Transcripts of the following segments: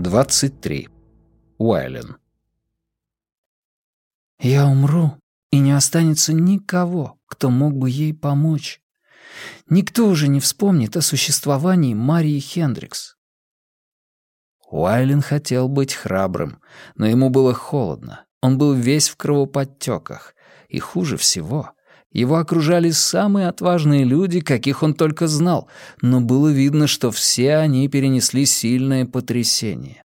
23. Уайлен. «Я умру, и не останется никого, кто мог бы ей помочь. Никто уже не вспомнит о существовании Марии Хендрикс». Уайлен хотел быть храбрым, но ему было холодно. Он был весь в кровоподтёках. И хуже всего, его окружали самые отважные люди, каких он только знал, но было видно, что все они перенесли сильное потрясение.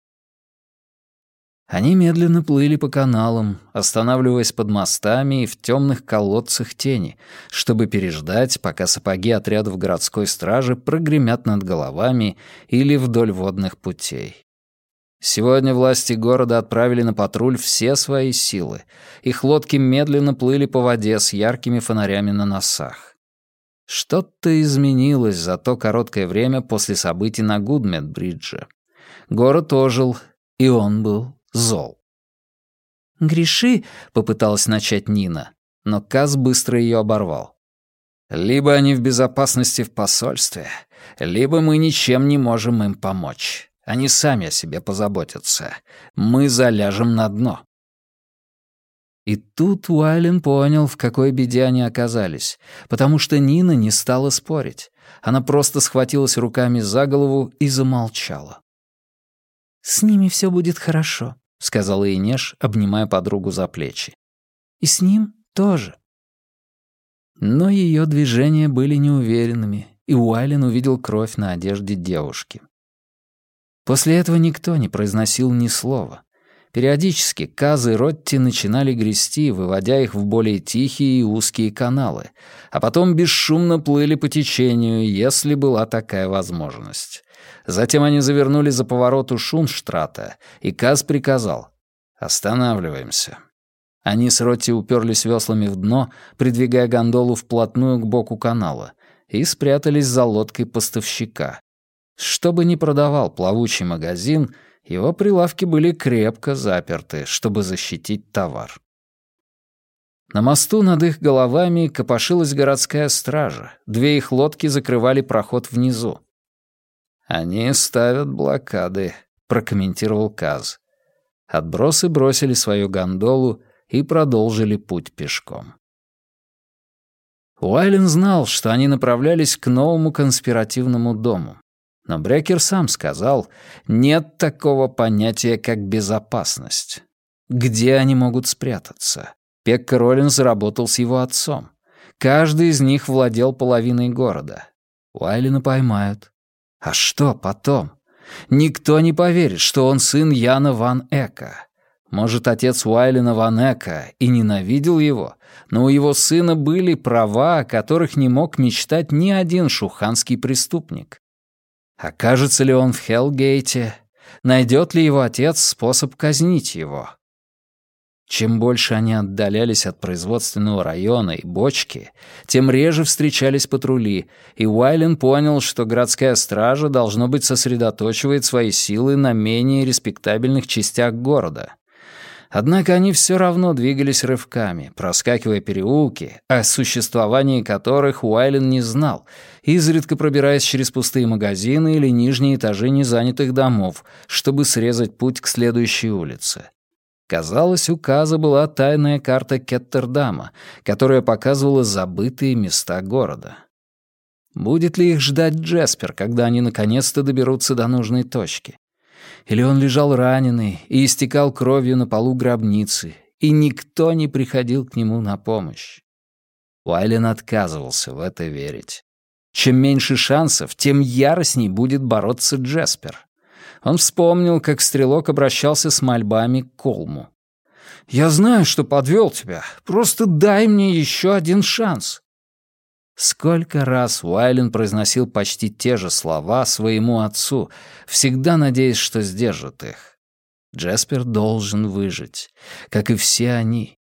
Они медленно плыли по каналам, останавливаясь под мостами и в темных колодцах тени, чтобы переждать, пока сапоги отрядов городской стражи прогремят над головами или вдоль водных путей. Сегодня власти города отправили на патруль все свои силы. Их лодки медленно плыли по воде с яркими фонарями на носах. Что-то изменилось за то короткое время после событий на Гудмет-бридже. Город ожил, и он был зол. «Греши», — попыталась начать Нина, но Каз быстро ее оборвал. «Либо они в безопасности в посольстве, либо мы ничем не можем им помочь. Они сами о себе позаботятся. Мы заляжем на дно». И тут Уайлен понял, в какой беде они оказались, потому что Нина не стала спорить. Она просто схватилась руками за голову и замолчала. «С ними все будет хорошо», — сказала Инеш, обнимая подругу за плечи. «И с ним тоже». Но ее движения были неуверенными, и Уайлен увидел кровь на одежде девушки. После этого никто не произносил ни слова. Периодически Каз и Ротти начинали грести, выводя их в более тихие и узкие каналы, а потом бесшумно плыли по течению, если была такая возможность. Затем они завернули за поворот у Шунштрата, и Каз приказал: «Останавливаемся». Они с Ротти уперлись веслами в дно, придвигая гондолу вплотную к боку канала, и спрятались за лодкой поставщика. Что бы ни продавал плавучий магазин, его прилавки были крепко заперты, чтобы защитить товар. На мосту над их головами копошилась городская стража. Две их лодки закрывали проход внизу. «Они ставят блокады», — прокомментировал Каз. Отбросы бросили свою гондолу и продолжили путь пешком. Уайлен знал, что они направлялись к новому конспиративному дому. Но Брекер сам сказал, нет такого понятия, как безопасность. Где они могут спрятаться? Пекка Роллинс работал с его отцом. Каждый из них владел половиной города. Уайлена поймают. А что потом? Никто не поверит, что он сын Яна ван Эка. Может, отец Уайлена ван Эка и ненавидел его, но у его сына были права, о которых не мог мечтать ни один шуханский преступник. Окажется ли он в Хеллгейте? Найдет ли его отец способ казнить его? Чем больше они отдалялись от производственного района и бочки, тем реже встречались патрули, и Уайлен понял, что городская стража, должно быть, сосредоточивает свои силы на менее респектабельных частях города. Однако они все равно двигались рывками, проскакивая переулки, о существовании которых Уайлен не знал, изредка пробираясь через пустые магазины или нижние этажи незанятых домов, чтобы срезать путь к следующей улице. Казалось, у Каза была тайная карта Кеттердама, которая показывала забытые места города. Будет ли их ждать Джеспер, когда они наконец-то доберутся до нужной точки? Или он лежал раненый и истекал кровью на полу гробницы, и никто не приходил к нему на помощь? Уайлен отказывался в это верить. Чем меньше шансов, тем яростней будет бороться Джеспер. Он вспомнил, как стрелок обращался с мольбами к Колму. «Я знаю, что подвел тебя. Просто дай мне еще один шанс». Сколько раз Уайлен произносил почти те же слова своему отцу, всегда надеясь, что сдержит их. Джеспер должен выжить, как и все они.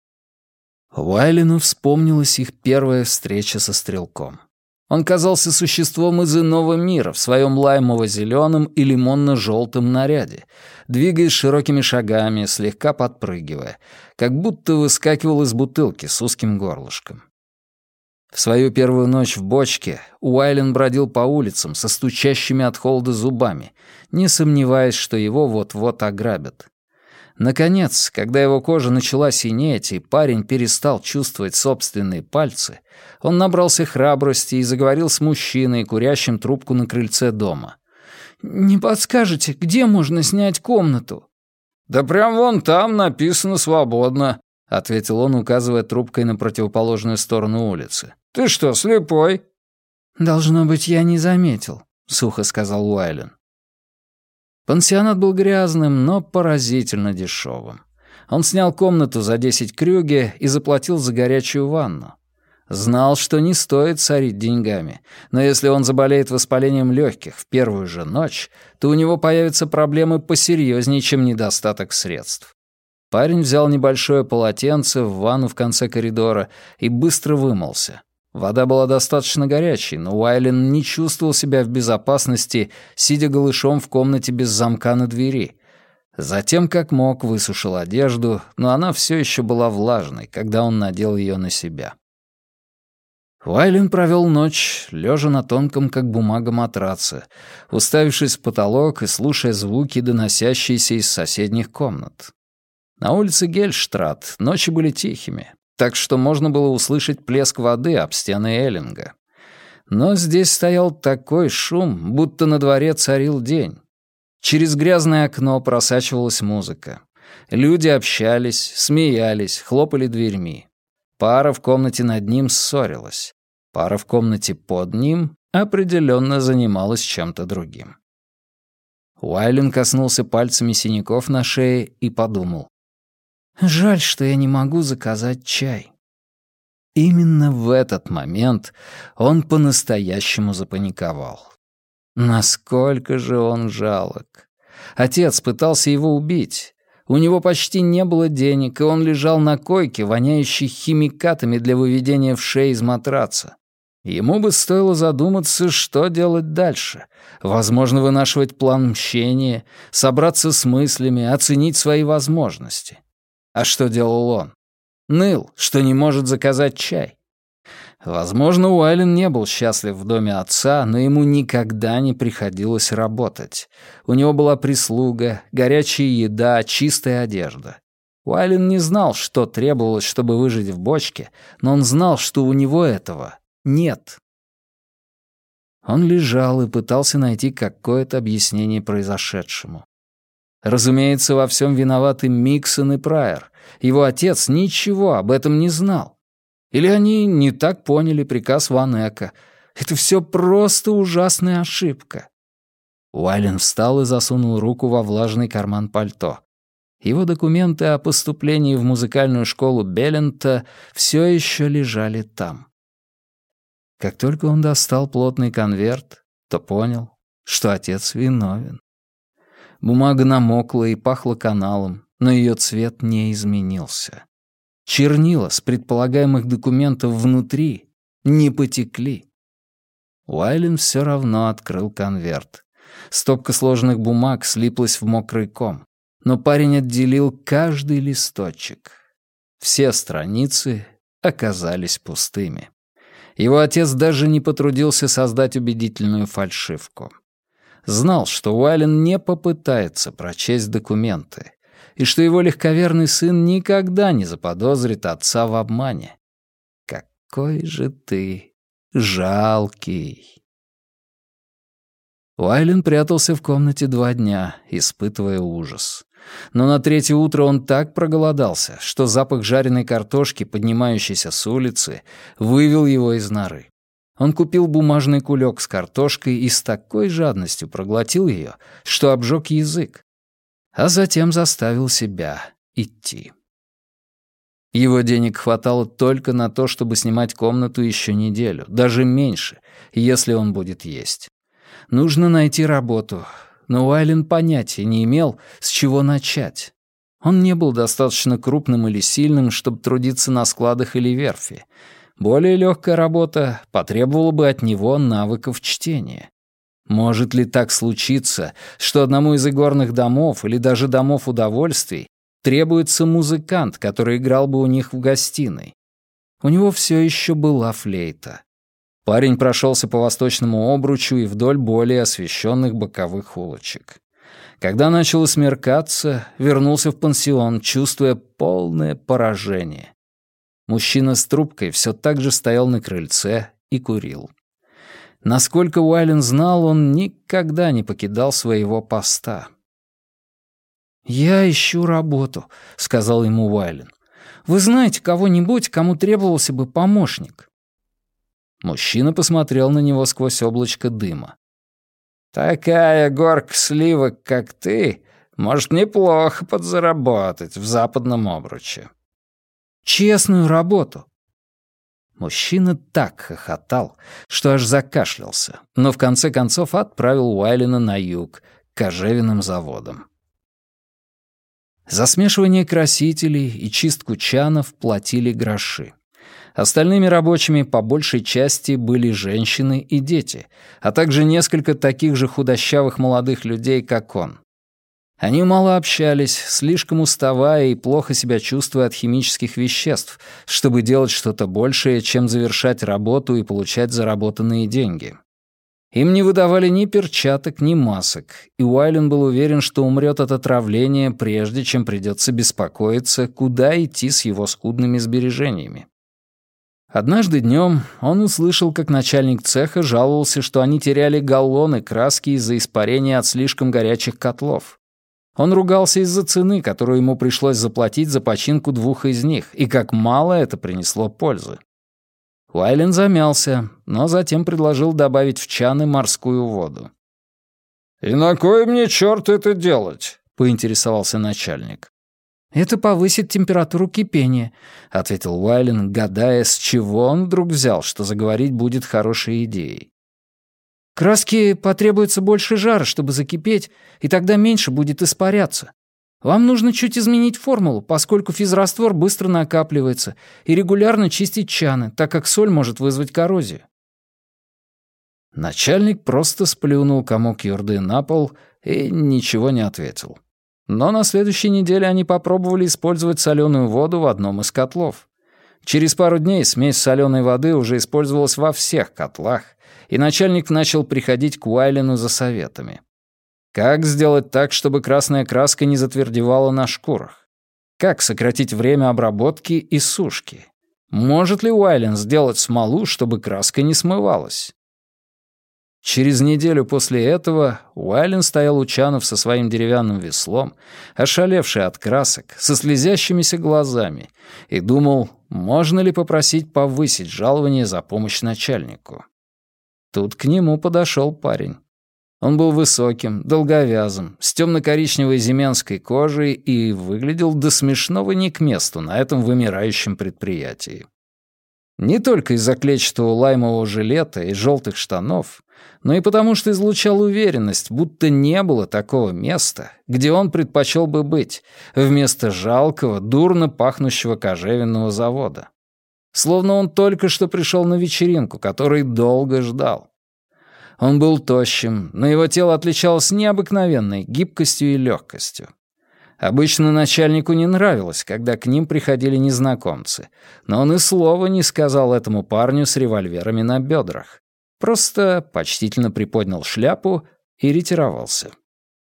Уайлену вспомнилась их первая встреча со стрелком. Он казался существом из иного мира в своем лаймово-зеленом и лимонно-желтом наряде, двигаясь широкими шагами, слегка подпрыгивая, как будто выскакивал из бутылки с узким горлышком. В свою первую ночь в бочке Уайлен бродил по улицам со стучащими от холода зубами, не сомневаясь, что его вот-вот ограбят. Наконец, когда его кожа начала синеть, и парень перестал чувствовать собственные пальцы, он набрался храбрости и заговорил с мужчиной, курящим трубку на крыльце дома. «Не подскажете, где можно снять комнату?» «Да прям вон там написано «свободно», — ответил он, указывая трубкой на противоположную сторону улицы. «Ты что, слепой?» «Должно быть, я не заметил», — сухо сказал Уайлен. Пансионат был грязным, но поразительно дешевым. Он снял комнату за 10 крюге и заплатил за горячую ванну. Знал, что не стоит сорить деньгами, но если он заболеет воспалением легких в первую же ночь, то у него появятся проблемы посерьезнее, чем недостаток средств. Парень взял небольшое полотенце в ванну в конце коридора и быстро вымылся. Вода была достаточно горячей, но Уайлен не чувствовал себя в безопасности, сидя голышом в комнате без замка на двери. Затем, как мог, высушил одежду, но она все еще была влажной, когда он надел ее на себя. Уайлен провел ночь, лежа на тонком, как бумага, матраце, уставившись в потолок и слушая звуки, доносящиеся из соседних комнат. На улице Гельштрат ночи были тихими, так что можно было услышать плеск воды об стены Эллинга. Но здесь стоял такой шум, будто на дворе царил день. Через грязное окно просачивалась музыка. Люди общались, смеялись, хлопали дверьми. Пара в комнате над ним ссорилась. Пара в комнате под ним определенно занималась чем-то другим. Уайлен коснулся пальцами синяков на шее и подумал. «Жаль, что я не могу заказать чай». Именно в этот момент он по-настоящему запаниковал. Насколько же он жалок. Отец пытался его убить. У него почти не было денег, и он лежал на койке, воняющей химикатами для выведения вшей из матраца. Ему бы стоило задуматься, что делать дальше. Возможно, вынашивать план мщения, собраться с мыслями, оценить свои возможности. А что делал он? Ныл, что не может заказать чай. Возможно, Уайлен не был счастлив в доме отца, но ему никогда не приходилось работать. У него была прислуга, горячая еда, чистая одежда. Уайлен не знал, что требовалось, чтобы выжить в бочке, но он знал, что у него этого нет. Он лежал и пытался найти какое-то объяснение произошедшему. Разумеется, во всем виноваты Миксон и Прайер. Его отец ничего об этом не знал. Или они не так поняли приказ Ван Эка. Это все просто ужасная ошибка. Уайлен встал и засунул руку во влажный карман пальто. Его документы о поступлении в музыкальную школу Беллента все еще лежали там. Как только он достал плотный конверт, то понял, что отец виновен. Бумага намокла и пахла каналом, но ее цвет не изменился. Чернила с предполагаемых документов внутри не потекли. Уайлен все равно открыл конверт. Стопка сложенных бумаг слиплась в мокрый ком, но парень отделил каждый листочек. Все страницы оказались пустыми. Его отец даже не потрудился создать убедительную фальшивку. Знал, что Уайлен не попытается прочесть документы, и что его легковерный сын никогда не заподозрит отца в обмане. Какой же ты жалкий. Уайлен прятался в комнате 2 дня, испытывая ужас. Но на 3-е утро он так проголодался, что запах жареной картошки, поднимающейся с улицы, вывел его из норы. Он купил бумажный кулек с картошкой и с такой жадностью проглотил ее, что обжег язык. А затем заставил себя идти. Его денег хватало только на то, чтобы снимать комнату еще неделю, даже меньше, если он будет есть. Нужно найти работу, но Уайлен понятия не имел, с чего начать. Он не был достаточно крупным или сильным, чтобы трудиться на складах или верфи. Более легкая работа потребовала бы от него навыков чтения. Может ли так случиться, что одному из игорных домов или даже домов удовольствий требуется музыкант, который играл бы у них в гостиной? У него все еще была флейта. Парень прошелся по восточному обручу и вдоль более освещенных боковых улочек. Когда начало смеркаться, вернулся в пансион, чувствуя полное поражение. Мужчина с трубкой все так же стоял на крыльце и курил. Насколько Уайлен знал, он никогда не покидал своего поста. «Я ищу работу», — сказал ему Уайлен. «Вы знаете кого-нибудь, кому требовался бы помощник?» Мужчина посмотрел на него сквозь облачко дыма. «Такая горка сливок, как ты, может неплохо подзаработать в западном обруче». «Честную работу». Мужчина так хохотал, что аж закашлялся, но в конце концов отправил Уайлена на юг, к кожевенным заводам. За смешивание красителей и чистку чанов платили гроши. Остальными рабочими по большей части были женщины и дети, а также несколько таких же худощавых молодых людей, как он. Они мало общались, слишком уставая и плохо себя чувствуя от химических веществ, чтобы делать что-то большее, чем завершать работу и получать заработанные деньги. Им не выдавали ни перчаток, ни масок, и Уайлен был уверен, что умрет от отравления, прежде чем придется беспокоиться, куда идти с его скудными сбережениями. Однажды днем он услышал, как начальник цеха жаловался, что они теряли галлоны краски из-за испарения от слишком горячих котлов. Он ругался из-за цены, которую ему пришлось заплатить за починку 2 из них, и как мало это принесло пользы. Уайлен замялся, но затем предложил добавить в чаны морскую воду. «И на кой мне черт это делать?» — поинтересовался начальник. «Это повысит температуру кипения», — ответил Уайлен, гадая, с чего он вдруг взял, что заговорить будет хорошей идеей. «Краске потребуется больше жара, чтобы закипеть, и тогда меньше будет испаряться. Вам нужно чуть изменить формулу, поскольку физраствор быстро накапливается, и регулярно чистить чаны, так как соль может вызвать коррозию». Начальник просто сплюнул комок юрды на пол и ничего не ответил. Но на следующей неделе они попробовали использовать соленую воду в одном из котлов. Через пару дней смесь соленой воды уже использовалась во всех котлах, и начальник начал приходить к Уайлену за советами. Как сделать так, чтобы красная краска не затвердевала на шкурах? Как сократить время обработки и сушки? Может ли Уайлен сделать смолу, чтобы краска не смывалась? Через неделю после этого Уайлен стоял у чанов со своим деревянным веслом, ошалевший от красок, со слезящимися глазами, и думал, можно ли попросить повысить жалование за помощь начальнику. Тут к нему подошел парень. Он был высоким, долговязым, с темно-коричневой земенской кожей и выглядел до смешного не к месту на этом вымирающем предприятии. Не только из-за клетчатого лаймового жилета и желтых штанов, но и потому, что излучал уверенность, будто не было такого места, где он предпочел бы быть, вместо жалкого, дурно пахнущего кожевенного завода. Словно он только что пришел на вечеринку, которой долго ждал. Он был тощим, но его тело отличалось необыкновенной гибкостью и легкостью. Обычно начальнику не нравилось, когда к ним приходили незнакомцы, но он и слова не сказал этому парню с револьверами на бедрах. Просто почтительно приподнял шляпу и ретировался.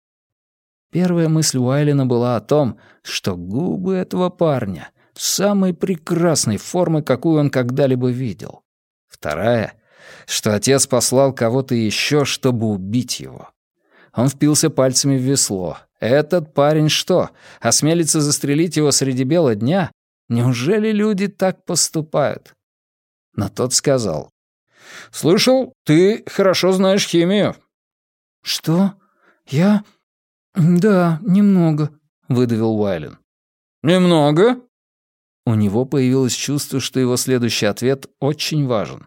Первая мысль Уайлена была о том, что губы этого парня самой прекрасной формы, какую он когда-либо видел. Вторая — что отец послал кого-то еще, чтобы убить его. Он впился пальцами в весло. Этот парень что, осмелится застрелить его среди бела дня? Неужели люди так поступают? Но тот сказал: «Слышал, ты хорошо знаешь химию». «Что? Я? Да, немного», — выдавил Уайлен. «Немного?» У него появилось чувство, что его следующий ответ очень важен.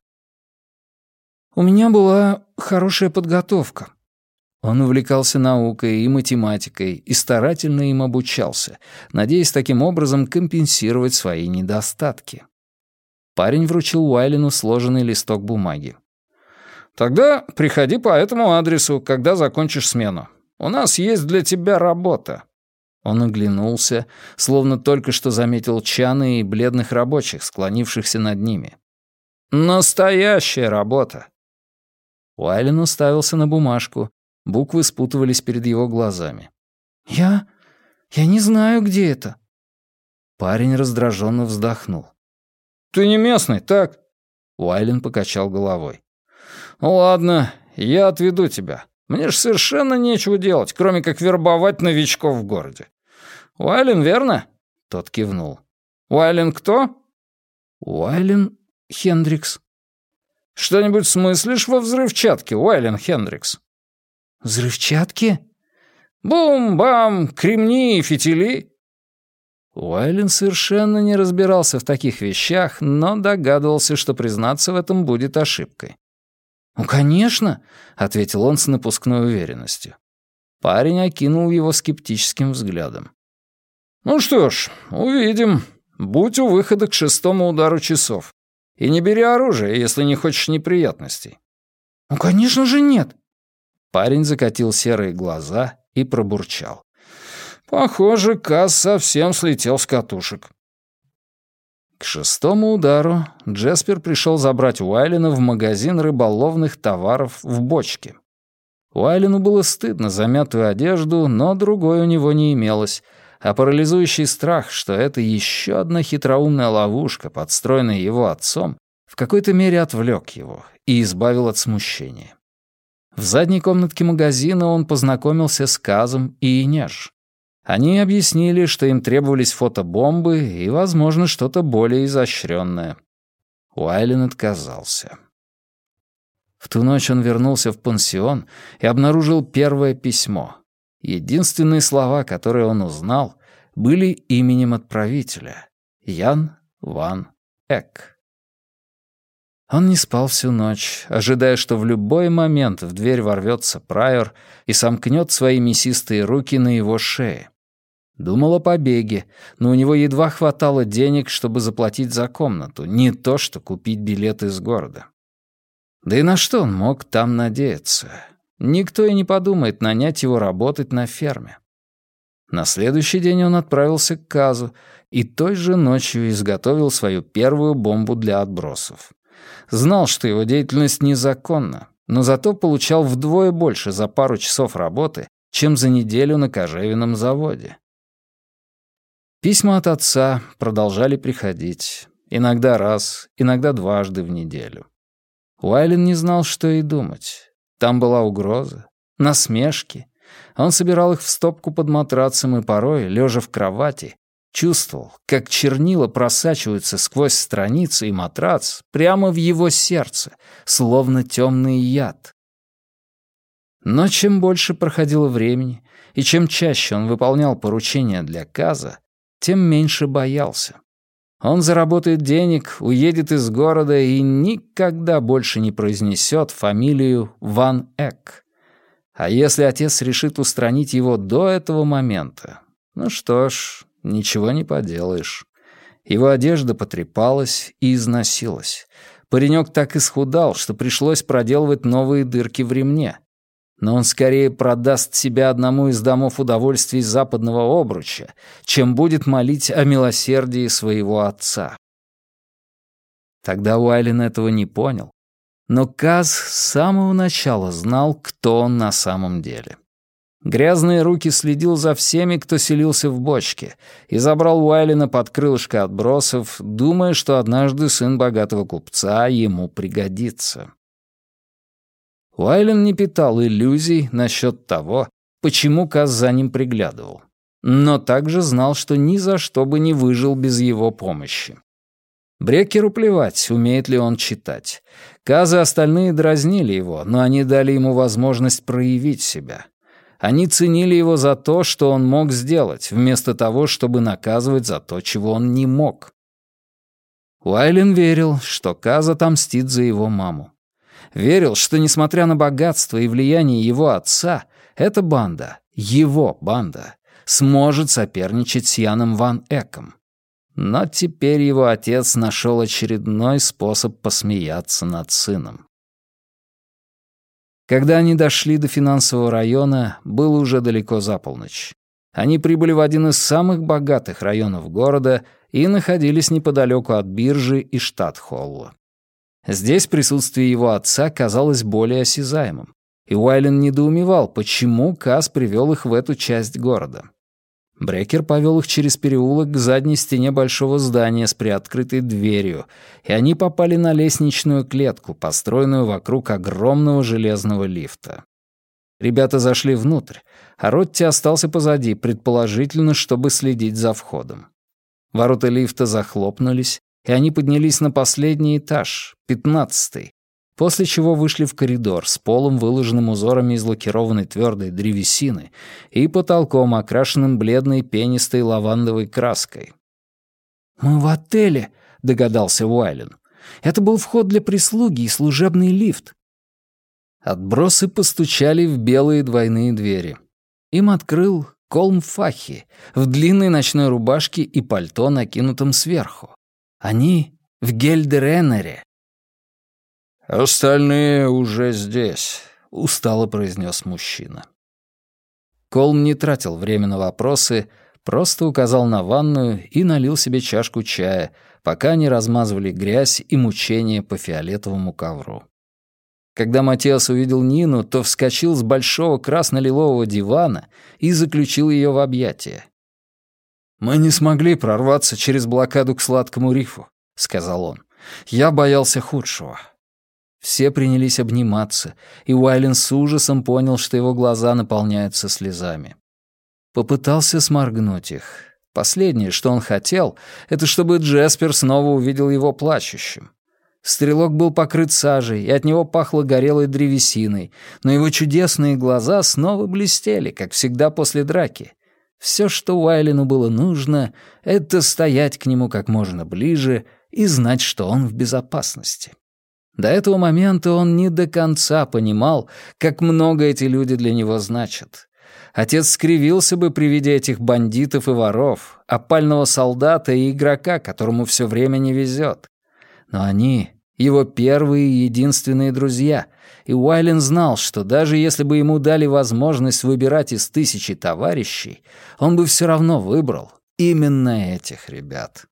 «У меня была хорошая подготовка». Он увлекался наукой и математикой и старательно им обучался, надеясь таким образом компенсировать свои недостатки. Парень вручил Уайлену сложенный листок бумаги. «Тогда приходи по этому адресу, когда закончишь смену. У нас есть для тебя работа». Он оглянулся, словно только что заметил Чана и бледных рабочих, склонившихся над ними. «Настоящая работа!» Уайлен уставился на бумажку. Буквы спутывались перед его глазами. «Я не знаю, где это». Парень раздраженно вздохнул. «Ты не местный, так?» Уайлен покачал головой. «Ладно, я отведу тебя. Мне ж совершенно нечего делать, кроме как вербовать новичков в городе. Уайлен, верно?» Тот кивнул. «Уайлен кто?» «Уайлен Хендрикс». «Что-нибудь смыслишь во взрывчатке, Уайлен Хендрикс?» «Взрывчатке?» «Бум-бам, кремни и фитили». Уайлен совершенно не разбирался в таких вещах, но догадывался, что признаться в этом будет ошибкой. «Ну, конечно», — ответил он с напускной уверенностью. Парень окинул его скептическим взглядом. «Ну что ж, увидим. Будь у выхода к 6-му удару часов. И не бери оружие, если не хочешь неприятностей». «Ну, конечно же нет». Парень закатил серые глаза и пробурчал. «Похоже, Каз совсем слетел с катушек». К 6-му удару Джеспер пришел забрать Уайлена в магазин рыболовных товаров в бочке. Уайлену было стыдно за мятую одежду, но другой у него не имелось, а парализующий страх, что это еще одна хитроумная ловушка, подстроенная его отцом, в какой-то мере отвлек его и избавил от смущения. В задней комнатке магазина он познакомился с Казом и Инеж. Они объяснили, что им требовались фотобомбы и, возможно, что-то более изощренное. Уайлен отказался. В ту ночь он вернулся в пансион и обнаружил первое письмо. Единственные слова, которые он узнал, были именем отправителя — Ян ван Эк. Он не спал всю ночь, ожидая, что в любой момент в дверь ворвется Прайор и сомкнет свои мясистые руки на его шее. Думал о побеге, но у него едва хватало денег, чтобы заплатить за комнату, не то что купить билет из города. Да и на что он мог там надеяться? Никто и не подумает нанять его работать на ферме. На следующий день он отправился к Казу и той же ночью изготовил свою первую бомбу для отбросов. Знал, что его деятельность незаконна, но зато получал вдвое больше за пару часов работы, чем за неделю на кожевенном заводе. Письма от отца продолжали приходить. Иногда раз, иногда дважды в неделю. Уайлен не знал, что и думать. Там была угроза, насмешки. Он собирал их в стопку под матрацем и порой, лежа в кровати, чувствовал, как чернила просачиваются сквозь страницы и матрац прямо в его сердце, словно темный яд. Но чем больше проходило времени, и чем чаще он выполнял поручения для Каза, тем меньше боялся. Он заработает денег, уедет из города и никогда больше не произнесет фамилию Ван Эк. А если отец решит устранить его до этого момента, ну что ж, ничего не поделаешь. Его одежда потрепалась и износилась. Паренек так исхудал, что пришлось проделывать новые дырки в ремне. Но он скорее продаст себя одному из домов удовольствий западного обруча, чем будет молить о милосердии своего отца. Тогда Уайлен этого не понял, но Каз с самого начала знал, кто он на самом деле. Грязные руки следил за всеми, кто селился в бочке, и забрал Уайлена под крылышко отбросов, думая, что однажды сын богатого купца ему пригодится. Уайлен не питал иллюзий насчет того, почему Каз за ним приглядывал, но также знал, что ни за что бы не выжил без его помощи. Брекеру плевать, умеет ли он читать. Каз и остальные дразнили его, но они дали ему возможность проявить себя. Они ценили его за то, что он мог сделать, вместо того, чтобы наказывать за то, чего он не мог. Уайлен верил, что Каз отомстит за его маму. Верил, что, несмотря на богатство и влияние его отца, эта банда, его банда, сможет соперничать с Яном ван Эком. Но теперь его отец нашел очередной способ посмеяться над сыном. Когда они дошли до финансового района, было уже далеко за полночь. Они прибыли в один из самых богатых районов города и находились неподалеку от биржи и Штатхолла. Здесь присутствие его отца казалось более осязаемым, и Уайлен недоумевал, почему Каз привел их в эту часть города. Брекер повел их через переулок к задней стене большого здания с приоткрытой дверью, и они попали на лестничную клетку, построенную вокруг огромного железного лифта. Ребята зашли внутрь, а Ротти остался позади, предположительно, чтобы следить за входом. Ворота лифта захлопнулись, и они поднялись на последний этаж, 15-й, после чего вышли в коридор с полом, выложенным узорами из лакированной твердой древесины, и потолком, окрашенным бледной пенистой лавандовой краской. «Мы в отеле», — догадался Уайлен. «Это был вход для прислуги и служебный лифт». Отбросы постучали в белые двойные двери. Им открыл Колм Фахи в длинной ночной рубашке и пальто, накинутом сверху. Они в Гельдеренере. «Остальные уже здесь», — устало произнес мужчина. Колм не тратил время на вопросы, просто указал на ванную и налил себе чашку чая, пока они размазывали грязь и мучения по фиолетовому ковру. Когда Матиас увидел Нину, то вскочил с большого красно-лилового дивана и заключил ее в объятия. «Мы не смогли прорваться через блокаду к Сладкому рифу», — сказал он. «Я боялся худшего». Все принялись обниматься, и Уайлен с ужасом понял, что его глаза наполняются слезами. Попытался сморгнуть их. Последнее, что он хотел, это чтобы Джеспер снова увидел его плачущим. Стрелок был покрыт сажей, и от него пахло горелой древесиной, но его чудесные глаза снова блестели, как всегда после драки. Все, что Уайлену было нужно, это стоять к нему как можно ближе и знать, что он в безопасности. До этого момента он не до конца понимал, как много эти люди для него значат. Отец скривился бы при виде этих бандитов и воров, опального солдата и игрока, которому все время не везет. Но они — его первые и единственные друзья, и Уайлен знал, что даже если бы ему дали возможность выбирать из 1000 товарищей, он бы все равно выбрал именно этих ребят.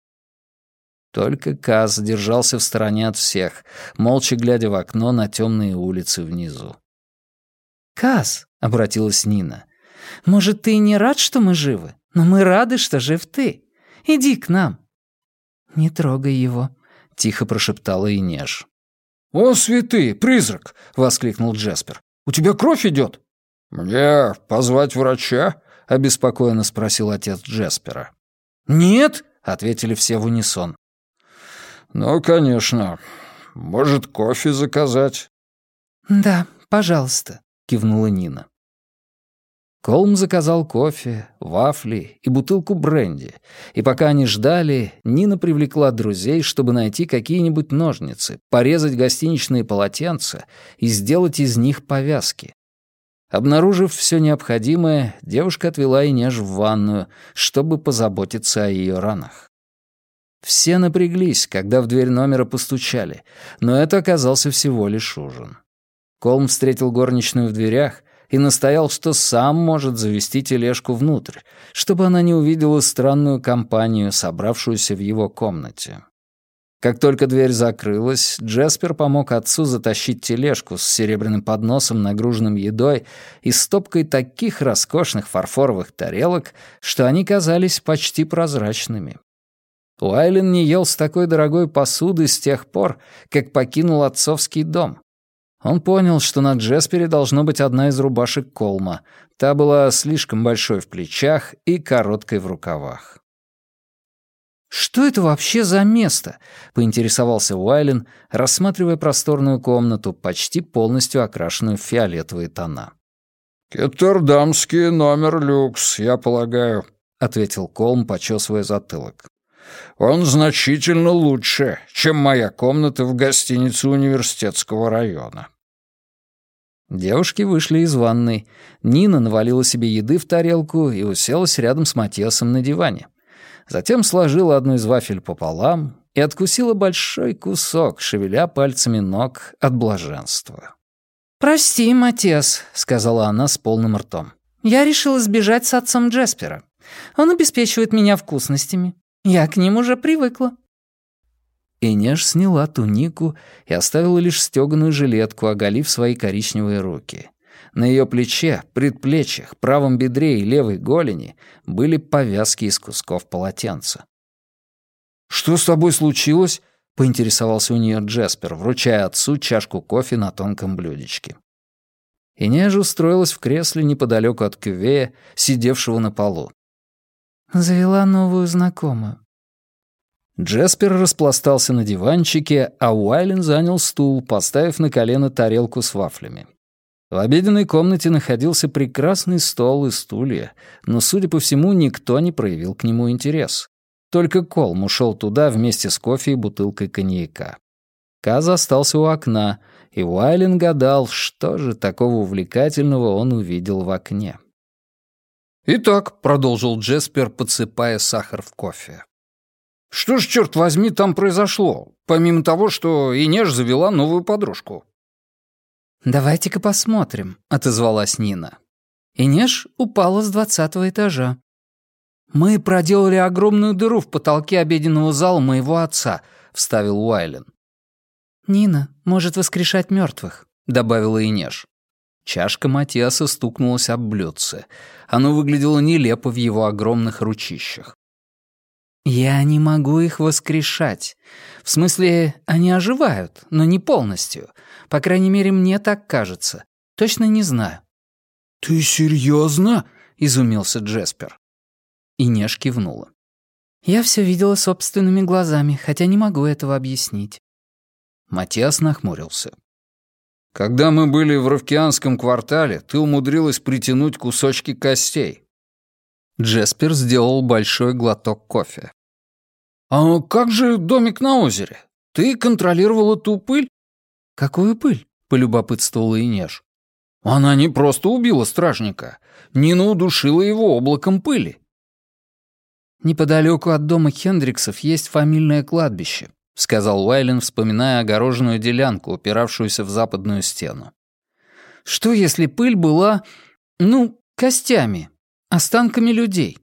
Только Каз держался в стороне от всех, молча глядя в окно на темные улицы внизу. «Каз», — обратилась Нина, — «может, ты и не рад, что мы живы, но мы рады, что жив ты. Иди к нам». «Не трогай его», — тихо прошептала Инеж. «О, святый, призрак!» — воскликнул Джеспер. «У тебя кровь идет?» «Мне позвать врача?» — обеспокоенно спросил отец Джеспера. «Нет!» — ответили все в унисон. «Ну, конечно. Может, кофе заказать?» «Да, пожалуйста», — кивнула Нина. Колм заказал кофе, вафли и бутылку бренди, и пока они ждали, Нина привлекла друзей, чтобы найти какие-нибудь ножницы, порезать гостиничные полотенца и сделать из них повязки. Обнаружив все необходимое, девушка отвела Инеж в ванную, чтобы позаботиться о ее ранах. Все напряглись, когда в дверь номера постучали, но это оказался всего лишь ужин. Колм встретил горничную в дверях и настоял, что сам может завести тележку внутрь, чтобы она не увидела странную компанию, собравшуюся в его комнате. Как только дверь закрылась, Джеспер помог отцу затащить тележку с серебряным подносом, нагруженным едой, и стопкой таких роскошных фарфоровых тарелок, что они казались почти прозрачными. Уайлен не ел с такой дорогой посуды с тех пор, как покинул отцовский дом. Он понял, что на Джеспере должно быть одна из рубашек Колма. Та была слишком большой в плечах и короткой в рукавах. «Что это вообще за место?» — поинтересовался Уайлен, рассматривая просторную комнату, почти полностью окрашенную в фиолетовые тона. «Кеттердамский номер люкс, я полагаю», — ответил Колм, почесывая затылок. «Он значительно лучше, чем моя комната в гостинице университетского района». Девушки вышли из ванной. Нина навалила себе еды в тарелку и уселась рядом с Матиасом на диване. Затем сложила одну из вафель пополам и откусила большой кусок, шевеля пальцами ног от блаженства. «Прости, Матиас», — сказала она с полным ртом. Я решила сбежать с отцом Джаспера. Он обеспечивает меня вкусностями. Я к ним уже привыкла». Инеш сняла тунику и оставила лишь стёганую жилетку, оголив свои коричневые руки. На ее плече, предплечьях, правом бедре и левой голени были повязки из кусков полотенца. «Что с тобой случилось?» — поинтересовался у нее Джаспер, вручая отцу чашку кофе на тонком блюдечке. Инеж устроилась в кресле неподалеку от Кювея, сидевшего на полу. «Завела новую знакомую». Джаспер распластался на диванчике, а Уайлен занял стул, поставив на колено тарелку с вафлями. В обеденной комнате находился прекрасный стол и стулья, но, судя по всему, никто не проявил к нему интерес. Только Колм ушел туда вместе с кофе и бутылкой коньяка. Каз остался у окна, и Уайлен гадал, что же такого увлекательного он увидел в окне. «Итак», — продолжил Джаспер, подсыпая сахар в кофе. «Что ж, черт возьми, там произошло, помимо того, что Инеш завела новую подружку?» «Давайте-ка посмотрим», — отозвалась Нина. Инеш упала с 20-го этажа. «Мы проделали огромную дыру в потолке обеденного зала моего отца», — вставил Уайлен. «Нина может воскрешать мертвых», — добавила Инеш. Чашка Матиаса стукнулась об блюдце. Оно выглядело нелепо в его огромных ручищах. «Я не могу их воскрешать. В смысле, они оживают, но не полностью. По крайней мере, мне так кажется. Точно не знаю». «Ты серьезно?» — изумился Джаспер. Инеш кивнула. «Я все видела собственными глазами, хотя не могу этого объяснить». Матиас нахмурился. «Когда мы были в Ровкианском квартале, ты умудрилась притянуть кусочки костей». Джаспер сделал большой глоток кофе. «А как же домик на озере? Ты контролировала ту пыль?» «Какую пыль?» — полюбопытствовала Инеш. «Она не просто убила стражника. Нина удушила его облаком пыли». «Неподалеку от дома Хендриксов есть фамильное кладбище», — сказал Уайлен, вспоминая огороженную делянку, упиравшуюся в западную стену. «Что, если пыль была, костями, останками людей?»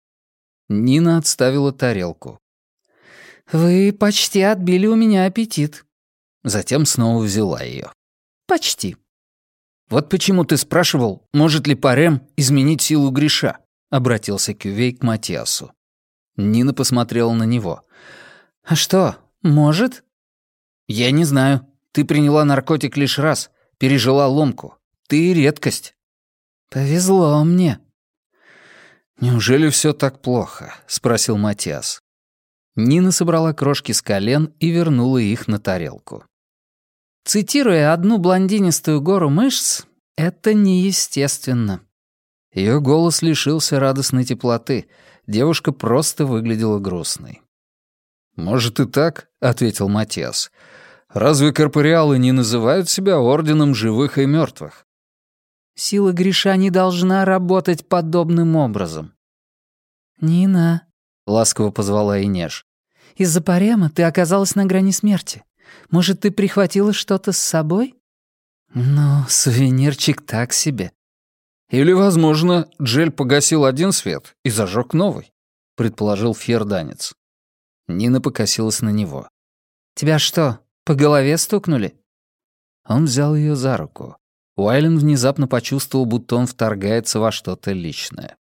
Нина отставила тарелку. «Вы почти отбили у меня аппетит». Затем снова взяла ее. «Почти». «Вот почему ты спрашивал, может ли Парем изменить силу греша?» — обратился Кювей к Матиасу. Нина посмотрела на него. «А что, может?» «Я не знаю. Ты приняла наркотик лишь раз, пережила ломку. Ты редкость». «Повезло мне». «Неужели все так плохо?» — спросил Матиас. Нина собрала крошки с колен и вернула их на тарелку. «Цитируя одну блондинистую гору мышц, это неестественно». Ее голос лишился радостной теплоты. Девушка просто выглядела грустной. «Может и так», — ответил Матиас. «Разве корпориалы не называют себя орденом живых и мертвых?» «Сила греша не должна работать подобным образом». «Нина», — ласково позвала Инеш, — «из-за Парема ты оказалась на грани смерти. Может, ты прихватила что-то с собой?» «Ну, сувенирчик так себе». «Или, возможно, Джель погасил один свет и зажег новый», — предположил фьерданец. Нина покосилась на него. «Тебя что, по голове стукнули?» Он взял ее за руку. Уайлен внезапно почувствовал, будто он вторгается во что-то личное.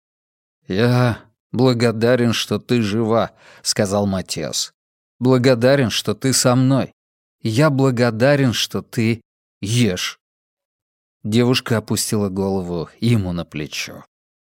«Я благодарен, что ты жива», — сказал Матиас. «Благодарен, что ты со мной. Я благодарен, что ты ешь». Девушка опустила голову ему на плечо.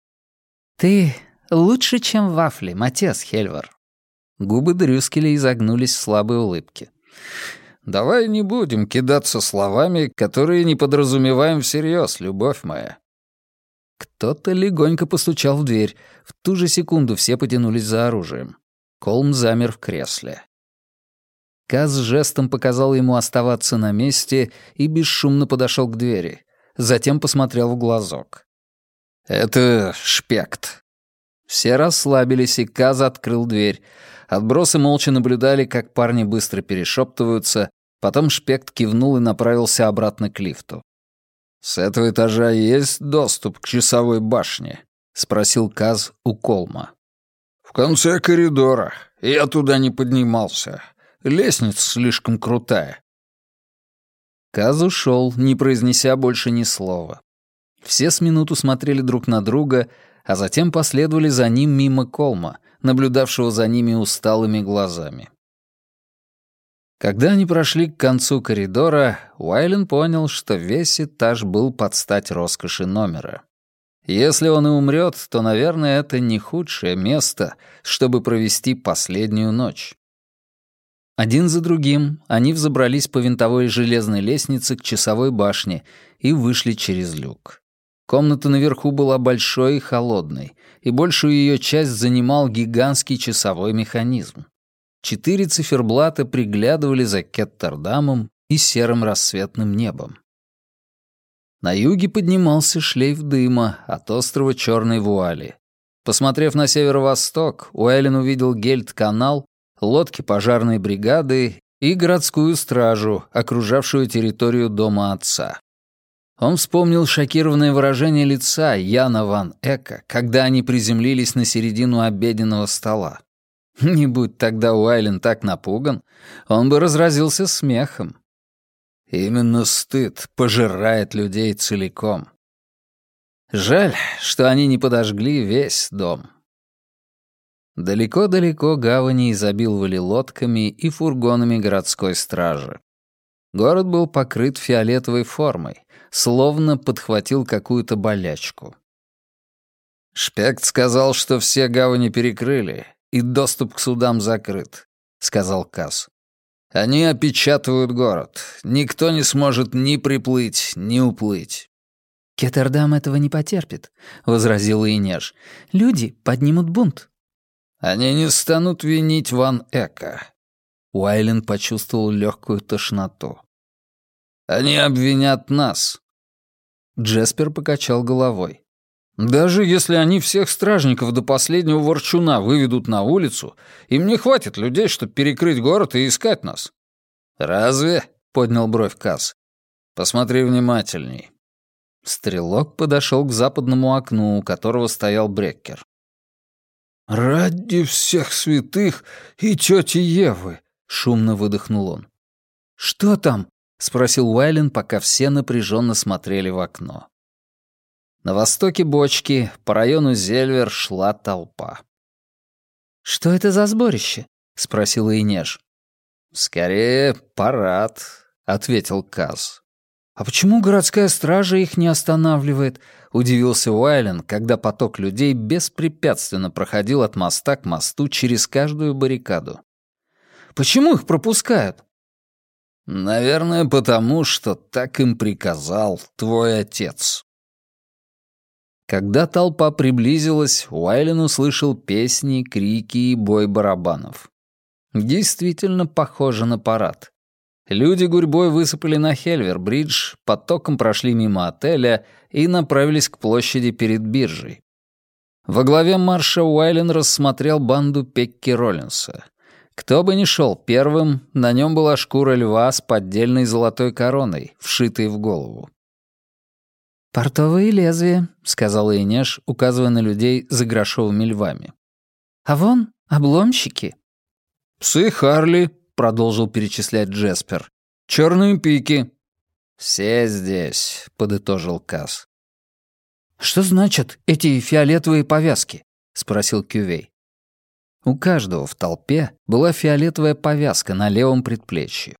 «Ты лучше, чем вафли, Матиас Хельвар». Губы Дрюскеля изогнулись в слабой улыбке. «Давай не будем кидаться словами, которые не подразумеваем всерьез, любовь моя». Кто-то легонько постучал в дверь. В ту же секунду все потянулись за оружием. Колм замер в кресле. Каз жестом показал ему оставаться на месте и бесшумно подошел к двери. Затем посмотрел в глазок. «Это Шпект». Все расслабились, и Каз открыл дверь. Отбросы молча наблюдали, как парни быстро перешептываются, потом Шпект кивнул и направился обратно к лифту. «С этого этажа есть доступ к часовой башне?» — спросил Каз у Колма. «В конце коридора. Я туда не поднимался. Лестница слишком крутая». Каз ушел, не произнеся больше ни слова. Все с минуту смотрели друг на друга, а затем последовали за ним мимо Колма, наблюдавшего за ними усталыми глазами. Когда они прошли к концу коридора, Уайлен понял, что весь этаж был под стать роскоши номера. Если он и умрет, то, наверное, это не худшее место, чтобы провести последнюю ночь. Один за другим они взобрались по винтовой железной лестнице к часовой башне и вышли через люк. Комната наверху была большой и холодной, и большую ее часть занимал гигантский часовой механизм. 4 циферблата приглядывали за Кеттердамом и серым рассветным небом. На юге поднимался шлейф дыма от острова Черной Вуали. Посмотрев на северо-восток, Уайлен увидел Гельд-канал, лодки пожарной бригады и городскую стражу, окружавшую территорию дома отца. Он вспомнил шокированное выражение лица Яна ван Эка, когда они приземлились на середину обеденного стола. Не будь тогда Уайлен так напуган, он бы разразился смехом. Именно стыд пожирает людей целиком. Жаль, что они не подожгли весь дом. Далеко-далеко гавани изобиловали лодками и фургонами городской стражи. Город был покрыт фиолетовой формой, словно подхватил какую-то болячку. «Шпект сказал, что все гавани перекрыли, и доступ к судам закрыт», — сказал Каз. «Они опечатывают город. Никто не сможет ни приплыть, ни уплыть». «Кеттердам этого не потерпит», — возразила Инеж. «Люди поднимут бунт». «Они не станут винить Ван Эка». Уайлен почувствовал легкую тошноту. «Они обвинят нас». Джеспер покачал головой. «Даже если они всех стражников до последнего ворчуна выведут на улицу, им не хватит людей, чтобы перекрыть город и искать нас». «Разве?» — поднял бровь Каз. «Посмотри внимательней». Стрелок подошел к западному окну, у которого стоял Бреккер. «Ради всех святых и тети Евы!» — шумно выдохнул он. «Что там?» — спросил Уайлен, пока все напряженно смотрели в окно. На востоке бочки, по району Зельвер, шла толпа. «Что это за сборище?» — спросила Инеж. «Скорее, парад», — ответил Каз. «А почему городская стража их не останавливает?» — удивился Уайлен, когда поток людей беспрепятственно проходил от моста к мосту через каждую баррикаду. «Почему их пропускают?» «Наверное, потому что так им приказал твой отец». Когда толпа приблизилась, Уайлен услышал песни, крики и бой барабанов. Действительно похоже на парад. Люди гурьбой высыпали на Хельвер-бридж, потоком прошли мимо отеля и направились к площади перед биржей. Во главе марша Уайлен рассмотрел банду Пекки Роллинса. Кто бы ни шел первым, на нем была шкура льва с поддельной золотой короной, вшитой в голову. «Портовые лезвия», — сказала Инеж, указывая на людей за грошовыми львами. «А вон обломщики». «Псы Харли», — продолжил перечислять Джеспер. «Черные пики». «Все здесь», — подытожил Каз. «Что значат эти фиолетовые повязки?» — спросил Кювей. У каждого в толпе была фиолетовая повязка на левом предплечье.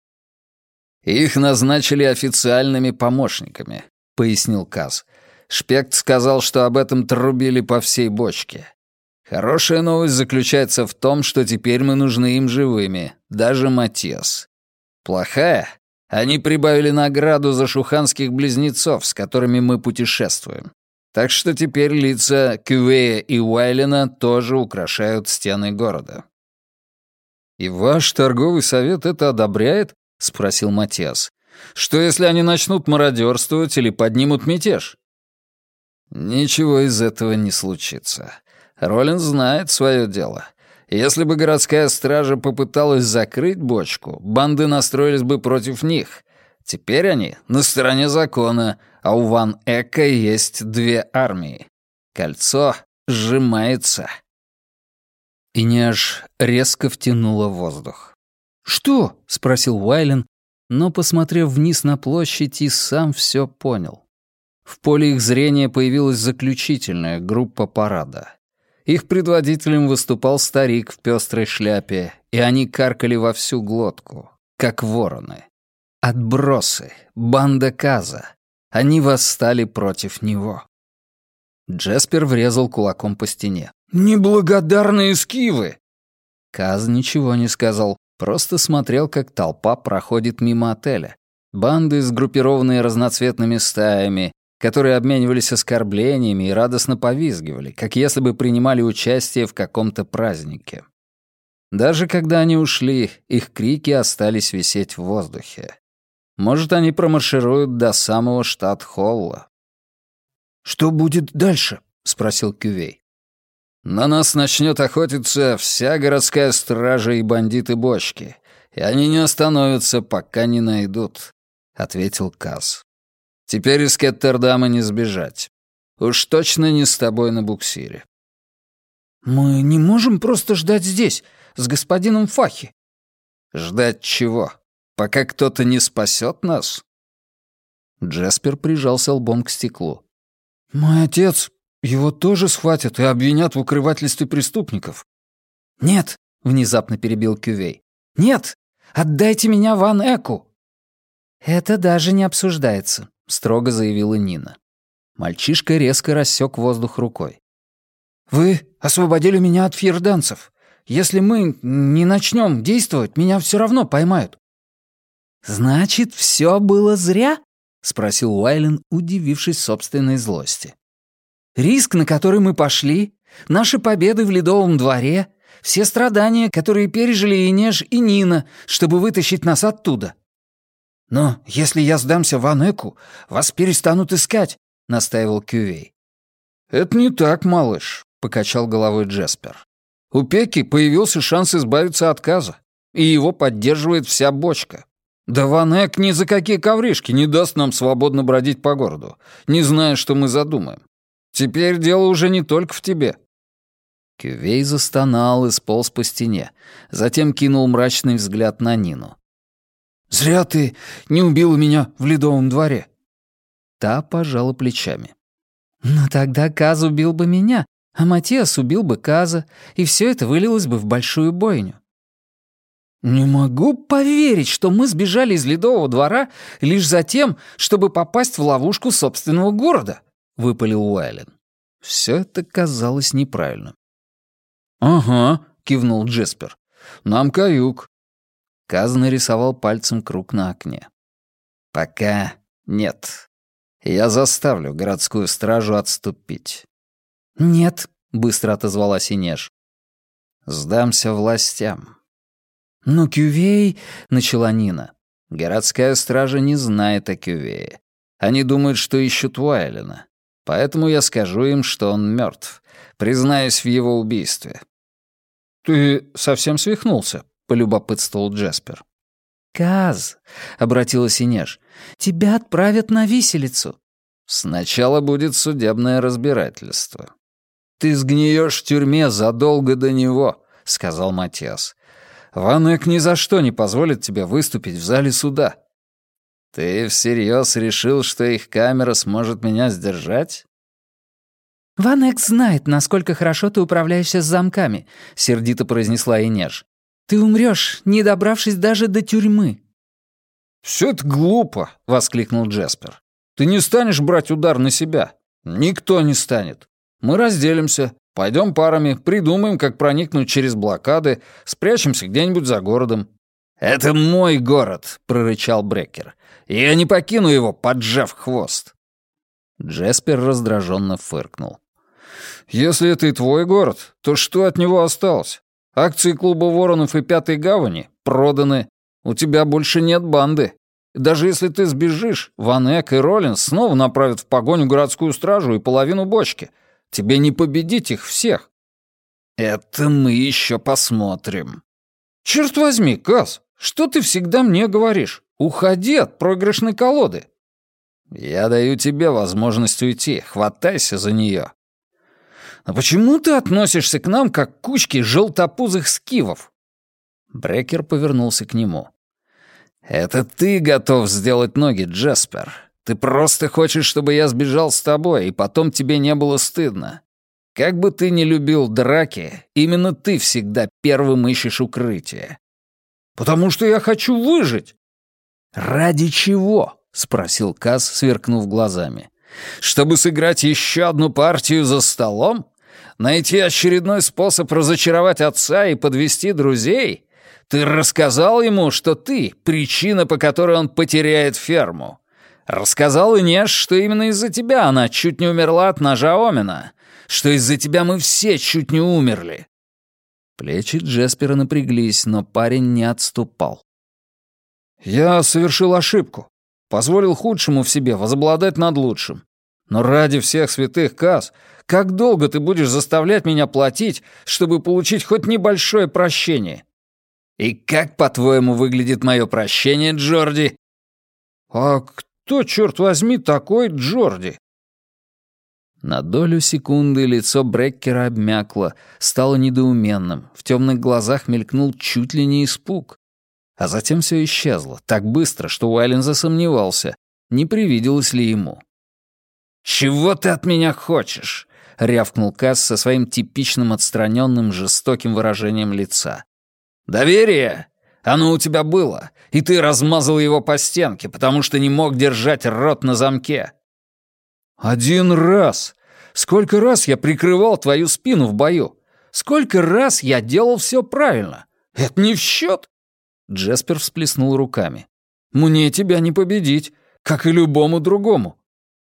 «Их назначили официальными помощниками», — пояснил Каз. «Шпект сказал, что об этом трубили по всей бочке. Хорошая новость заключается в том, что теперь мы нужны им живыми, даже Матиас. Плохая? Они прибавили награду за шуханских близнецов, с которыми мы путешествуем. Так что теперь лица Кювея и Уайлена тоже украшают стены города». «И ваш торговый совет это одобряет?» — спросил Матиас. «Что, если они начнут мародерствовать или поднимут мятеж?» «Ничего из этого не случится. Роллинс знает свое дело. Если бы городская стража попыталась закрыть бочку, банды настроились бы против них. Теперь они на стороне закона, а у Ван Эка есть 2 армии. Кольцо сжимается». Инеж резко втянула воздух. «Что?» — спросил Уайлен, но, посмотрев вниз на площадь, и сам все понял. В поле их зрения появилась заключительная группа парада. Их предводителем выступал старик в пестрой шляпе, и они каркали во всю глотку, как вороны. Отбросы, банда Каза. Они восстали против него. Джеспер врезал кулаком по стене. «Неблагодарные скифы!» Каз ничего не сказал, просто смотрел, как толпа проходит мимо отеля. Банды, сгруппированные разноцветными стаями, которые обменивались оскорблениями и радостно повизгивали, как если бы принимали участие в каком-то празднике. Даже когда они ушли, их крики остались висеть в воздухе. Может, они промаршируют до самого Штат-Холла. «Что будет дальше?» — спросил Кювей. «На нас начнет охотиться вся городская стража и бандиты-бочки, и они не остановятся, пока не найдут», — ответил Каз. «Теперь из Кеттердама не сбежать. Уж точно не с тобой на буксире». «Мы не можем просто ждать здесь, с господином Фахи». «Ждать чего? Пока кто-то не спасет нас?» Джеспер прижался лбом к стеклу. «Мой отец, его тоже схватят и обвинят в укрывательстве преступников». «Нет», — внезапно перебил Кювей. «Нет! Отдайте меня Ван Эку!» «Это даже не обсуждается», — строго заявила Нина. Мальчишка резко рассек воздух рукой. «Вы освободили меня от фьерданцев. Если мы не начнем действовать, меня все равно поймают». «Значит, все было зря?» — спросил Уайлен, удивившись собственной злости. «Риск, на который мы пошли, наши победы в Ледовом дворе, все страдания, которые пережили Инеж и Нина, чтобы вытащить нас оттуда». «Но если я сдамся Ван Эку, вас перестанут искать», — настаивал Кювей. «Это не так, малыш», — покачал головой Джеспер. «У Пеки появился шанс избавиться от Каза, и его поддерживает вся бочка. Да Ван Эк ни за какие ковришки не даст нам свободно бродить по городу, не зная, что мы задумаем. Теперь дело уже не только в тебе». Кювей застонал и сполз по стене, затем кинул мрачный взгляд на Нину. «Зря ты не убила меня в Ледовом дворе». Та пожала плечами. «Но тогда Каз убил бы меня, а Матиас убил бы Каза, и все это вылилось бы в большую бойню». «Не могу поверить, что мы сбежали из Ледового двора лишь за тем, чтобы попасть в ловушку собственного города», — выпалил Уайлен. Все это казалось неправильным. «Ага», — кивнул Джеспер. «Нам каюк». Каз нарисовал пальцем круг на окне. «Пока нет. Я заставлю городскую стражу отступить». «Нет», — быстро отозвалась Инеж. «Сдамся властям». «Но Кювей...» — начала Нина. «Городская стража не знает о Кювее. Они думают, что ищут Уайлена. Поэтому я скажу им, что он мертв. Признаюсь в его убийстве». «Ты совсем свихнулся?» — полюбопытствовал Джеспер. «Каз», — обратилась Инеж, — «тебя отправят на виселицу». «Сначала будет судебное разбирательство». «Ты сгниешь в тюрьме задолго до него», — сказал Матиас. «Ван Эк ни за что не позволит тебе выступить в зале суда». «Ты всерьез решил, что их камера сможет меня сдержать?» «Ван Эк знает, насколько хорошо ты управляешься с замками», — сердито произнесла Инеж. «Ты умрёшь, не добравшись даже до тюрьмы». «Всё это глупо», — воскликнул Джеспер. «Ты не станешь брать удар на себя. Никто не станет. Мы разделимся, пойдем парами, придумаем, как проникнуть через блокады, спрячемся где-нибудь за городом». «Это мой город», — прорычал Брекер. «Я не покину его, поджав хвост». Джеспер раздраженно фыркнул. «Если это и твой город, то что от него осталось? Акции клуба Воронов и Пятой Гавани проданы. У тебя больше нет банды. Даже если ты сбежишь, Ван Эк и Роллинс снова направят в погоню городскую стражу и половину бочки. Тебе не победить их всех». «Это мы еще посмотрим». «Черт возьми, Каз, что ты всегда мне говоришь? Уходи от проигрышной колоды». Я даю тебе возможность уйти. Хватайся за нее. Но почему ты относишься к нам, как к кучке желтопузых скивов? Брекер повернулся к нему. Это ты готов сделать ноги, Джеспер. Ты просто хочешь, чтобы я сбежал с тобой, и потом тебе не было стыдно. Как бы ты ни любил драки, именно ты всегда первым ищешь укрытие. Потому что я хочу выжить. Ради чего? — спросил Каз, сверкнув глазами. «Чтобы сыграть еще одну партию за столом? Найти очередной способ разочаровать отца и подвести друзей? Ты рассказал ему, что ты — причина, по которой он потеряет ферму. Рассказал Инеш, что именно из-за тебя она чуть не умерла от ножа Омена, что из-за тебя мы все чуть не умерли». Плечи Джеспера напряглись, но парень не отступал. «Я совершил ошибку. Позволил худшему в себе возобладать над лучшим. Но ради всех святых, Каз, как долго ты будешь заставлять меня платить, чтобы получить хоть небольшое прощение? И как, по-твоему, выглядит мое прощение, Джорди?» «А кто, черт возьми, такой Джорди?» На долю секунды лицо Бреккера обмякло, стало недоуменным, в темных глазах мелькнул чуть ли не испуг. А затем все исчезло, так быстро, что Уайлен засомневался, не привиделось ли ему. «Чего ты от меня хочешь?» — рявкнул Каз со своим типичным отстраненным жестоким выражением лица. «Доверие? Оно у тебя было, и ты размазал его по стенке, потому что не мог держать рот на замке». «Один раз! Сколько раз я прикрывал твою спину в бою? Сколько раз я делал все правильно? Это не в счет?» Джеспер всплеснул руками. «Мне тебя не победить, как и любому другому».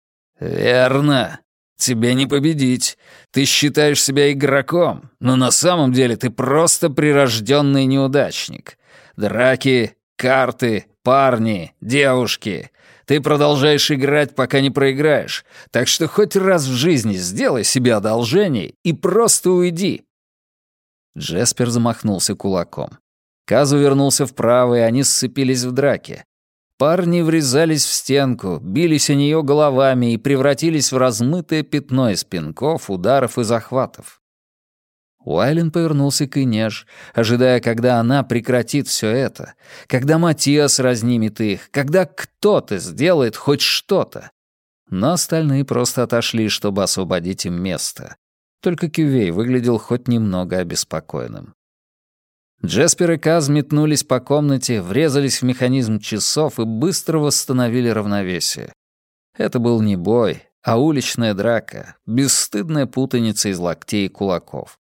«Верно. Тебе не победить. Ты считаешь себя игроком, но на самом деле ты просто прирожденный неудачник. Драки, карты, парни, девушки. Ты продолжаешь играть, пока не проиграешь, так что хоть раз в жизни сделай себе одолжение и просто уйди». Джеспер замахнулся кулаком. Казу вернулся вправо, и они сцепились в драке. Парни врезались в стенку, бились о нее головами и превратились в размытое пятно из пинков, ударов и захватов. Уайлен повернулся к Инеш, ожидая, когда она прекратит все это, когда Матиас разнимет их, когда кто-то сделает хоть что-то. Но остальные просто отошли, чтобы освободить им место. Только Кювей выглядел хоть немного обеспокоенным. Джеспер и Каз метнулись по комнате, врезались в механизм часов и быстро восстановили равновесие. Это был не бой, а уличная драка, бесстыдная путаница из локтей и кулаков.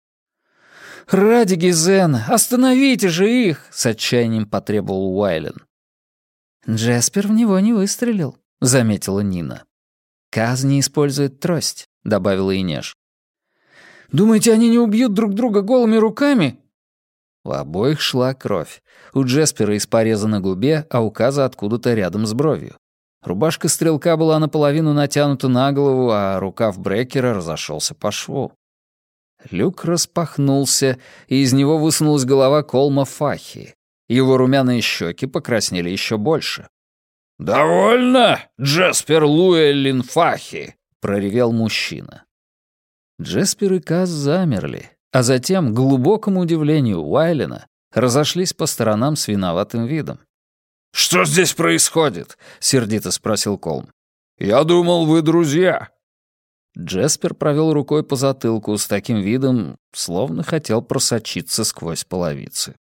«Ради Гизена, остановите же их!» — с отчаянием потребовал Уайлен. «Джеспер в него не выстрелил», — заметила Нина. «Каз не использует трость», — добавила Инеш. «Думаете, они не убьют друг друга голыми руками?» У обоих шла кровь. У Джеспера из пореза на губе, а у Каза откуда-то рядом с бровью. Рубашка стрелка была наполовину натянута на голову, а рукав Бреккера разошелся по шву. Люк распахнулся, и из него высунулась голова Колма Фахи. Его румяные щеки покраснели еще больше. «Довольно, Джеспер Луэллин Фахи!» — проревел мужчина. Джеспер и Каз замерли, а затем, к глубокому удивлению Уайлена, разошлись по сторонам с виноватым видом. «Что здесь происходит?» — сердито спросил Колм. «Я думал, вы друзья». Джеспер провел рукой по затылку с таким видом, словно хотел просочиться сквозь половицы.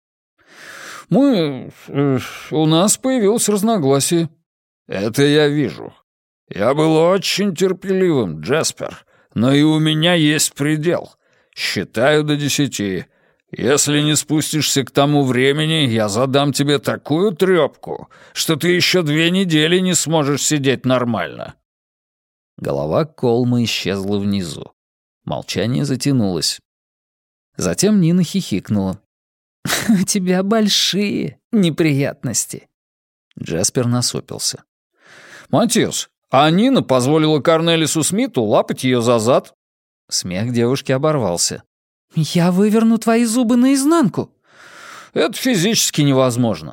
У нас появилось разногласие». «Это я вижу. Я был очень терпеливым, Джеспер, но и у меня есть предел. Считаю до 10. Если не спустишься к тому времени, я задам тебе такую трёпку, что ты еще 2 недели не сможешь сидеть нормально». Голова Колма исчезла внизу. Молчание затянулось. Затем Нина хихикнула. «У тебя большие неприятности». Джеспер насупился. «Матиас, а Нина позволила Корнелису Смиту лапать ее за зад». Смех девушки оборвался. «Я выверну твои зубы наизнанку». «Это физически невозможно».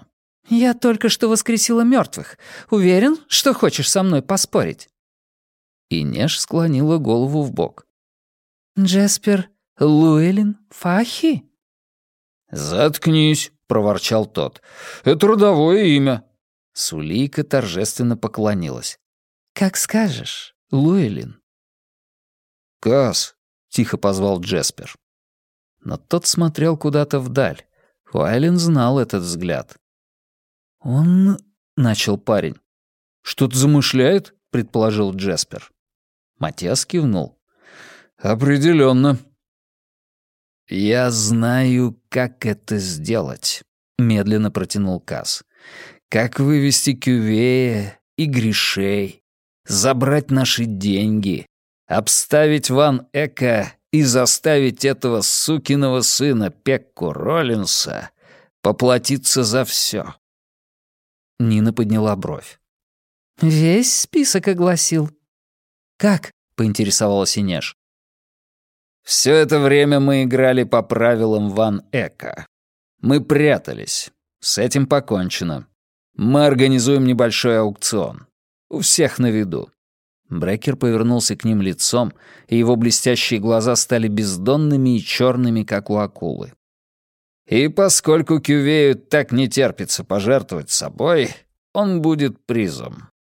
«Я только что воскресила мертвых. Уверен, что хочешь со мной поспорить?» Инеш склонила голову вбок. «Джеспер Луэлин Фахи?» «Заткнись», — проворчал тот. «Это родовое имя». Сулийка торжественно поклонилась. «Как скажешь, Луэлин». «Каз», — тихо позвал Джеспер. Но тот смотрел куда-то вдаль. Уайлен знал этот взгляд. «Он...» — начал парень. «Что-то замышляет?» — предположил Джеспер. Матиас кивнул. «Определенно». «Я знаю, как это сделать», — медленно протянул Каз. «Как вывести Кювея и Гришей, забрать наши деньги, обставить Ван Эка и заставить этого сукиного сына Пекку Роллинса поплатиться за все». Нина подняла бровь. «Весь список огласил». «Как?» — поинтересовалась Инеш. «Все это время мы играли по правилам Ван Эка. Мы прятались. С этим покончено. Мы организуем небольшой аукцион. У всех на виду». Брекер повернулся к ним лицом, и его блестящие глаза стали бездонными и черными, как у акулы. «И поскольку Кювею так не терпится пожертвовать собой, он будет призом.